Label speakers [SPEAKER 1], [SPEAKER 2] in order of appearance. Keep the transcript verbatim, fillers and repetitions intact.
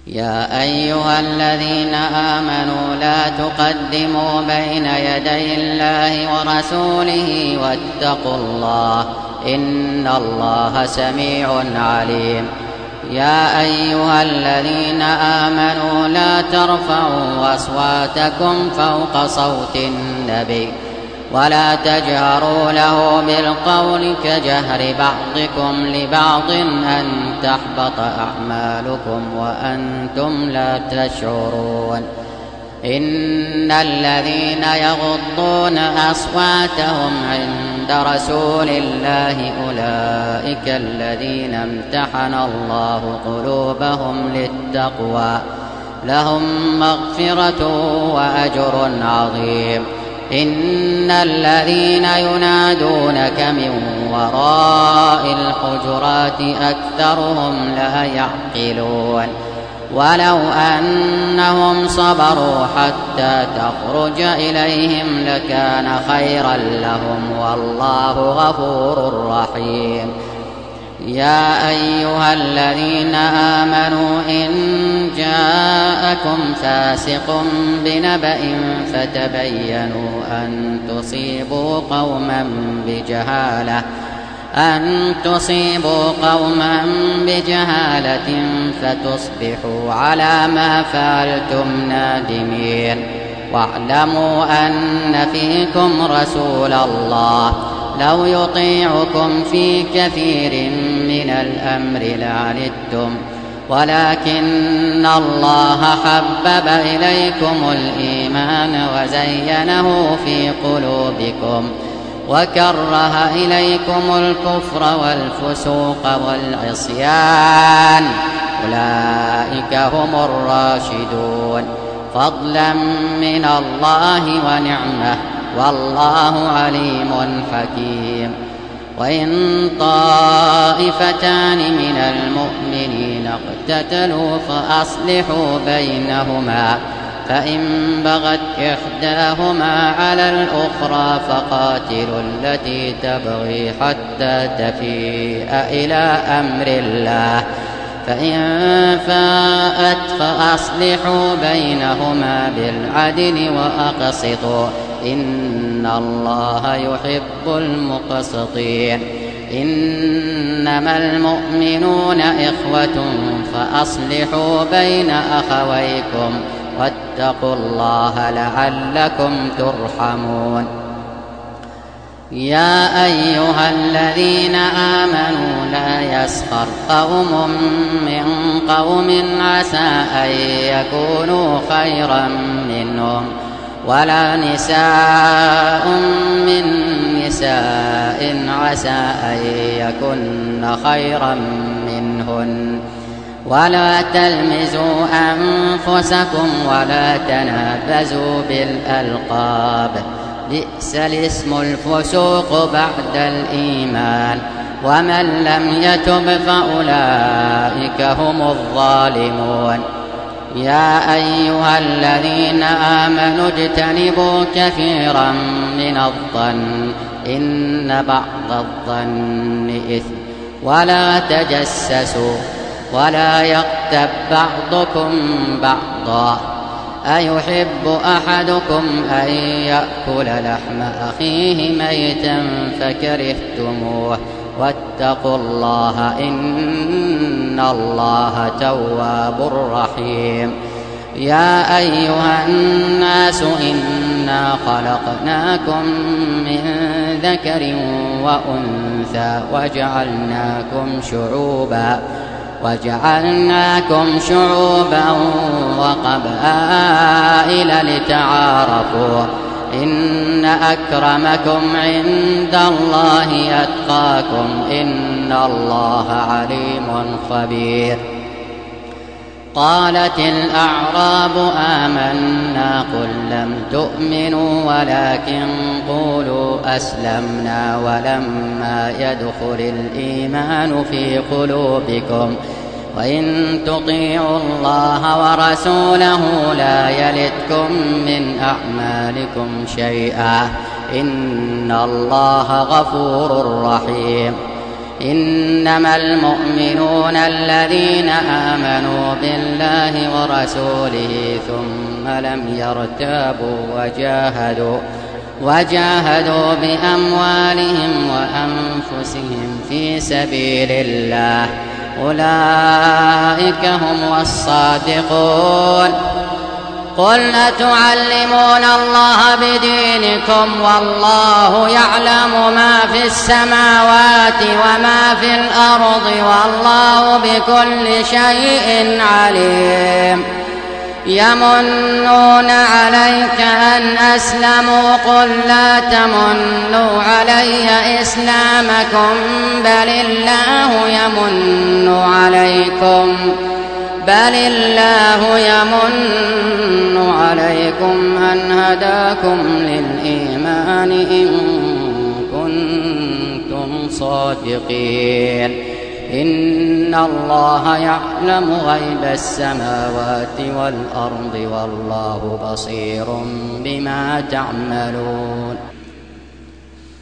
[SPEAKER 1] يا أيها الذين آمنوا لا تقدموا بين يدي الله ورسوله واتقوا الله إن الله سميع عليم. يا أيها الذين آمنوا لا ترفعوا أصواتكم فوق صوت النبي ولا تجهروا له بالقول كجهر بعضكم لبعض أن تحبط أعمالكم وأنتم لا تشعرون. إن الذين يغضون أصواتهم عند رسول الله أولئك الذين امتحن الله قلوبهم للتقوى لهم مغفرة وأجر عظيم. إن الذين ينادونك من وراء الحجرات أكثرهم لا يعقلون. ولو أنهم صبروا حتى تخرج إليهم لكان خيرا لهم والله غفور رحيم. يا أيها الذين آمنوا إن جاءكم فاسق بنبأ فتبينوا أن تصيبوا قوما بجهالة أن تصيبوا قوما بجهالة فتصبحوا على ما فعلتم نادمين. واعلموا أن فيكم رسول الله لو يطيعكم في كثير من الأمر لعنتم ولكن الله حبب إليكم الإيمان وزينه في قلوبكم وكره إليكم الكفر والفسوق والعصيان أولئك هم الراشدون فضلا من الله ونعمة والله عليم حكيم. وإن طائفتان من المؤمنين اقتتلوا فأصلحوا بينهما فإن بغت إحداهما على الأخرى فقاتلوا التي تبغي حتى تفيء إلى أمر الله فإن فاءت فأصلحوا بينهما بالعدل وأقسطوا إن الله يحب المقسطين. إنما المؤمنون إخوة فأصلحوا بين أخويكم واتقوا الله لعلكم ترحمون. يا أيها الذين آمنوا لا يسخر قوم من قوم عسى أن يكونوا خيرا منهم ولا نساء من نساء عسى أن يكن خيرا منهن ولا تلمزوا أنفسكم ولا تنابزوا بالألقاب بئس الاسم الفسوق بعد الإيمان ومن لم يتب فأولئك هم الظالمون. يا أيها الذين آمنوا اجتنبوا كثيرا من الظن إن بعض الظن إثم ولا تجسسوا ولا يغتب بعضكم بعضا أيحب أحدكم أن يأكل لحم أخيه ميتا فكرهتموه واتقوا الله إن الله تواب رحيم. يا أيها الناس إنا خلقناكم من ذكر وأنثى وجعلناكم شعوبا وجعلناكم شعوبا وقبائل لتعارفوا إن أكرمكم عند الله أتقاكم إن الله عليم خبير. قالت الأعراب آمنا قل لم تؤمنوا ولكن قولوا أسلمنا ولما يدخل الإيمان في قلوبكم وإن تطيعوا الله ورسوله لا يلتكم من أعمالكم شيئا إن الله غفور رحيم. إنما المؤمنون الذين آمنوا بالله ورسوله ثم لم يرتابوا وجاهدوا وجاهدوا بأموالهم وأنفسهم في سبيل الله أولئك هم الصادقون. قل أتعلمون الله بدينكم والله يعلم ما في السماوات وما في الأرض والله بكل شيء عليم. يمنون عليك أن أسلموا قل لا تمنوا علي إسلامكم بل الله يمن عليكم بل الله يمن عليكم أن هداكم للإيمان إن كنتم صادقين. إن الله يعلم غيب السماوات والأرض والله بصير بما تعملون.